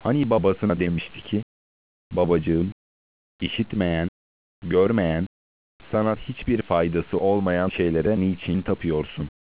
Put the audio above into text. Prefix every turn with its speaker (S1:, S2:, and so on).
S1: Hani babasına demişti ki, babacığım, işitmeyen, görmeyen, sana hiçbir faydası olmayan şeylere niçin tapıyorsun?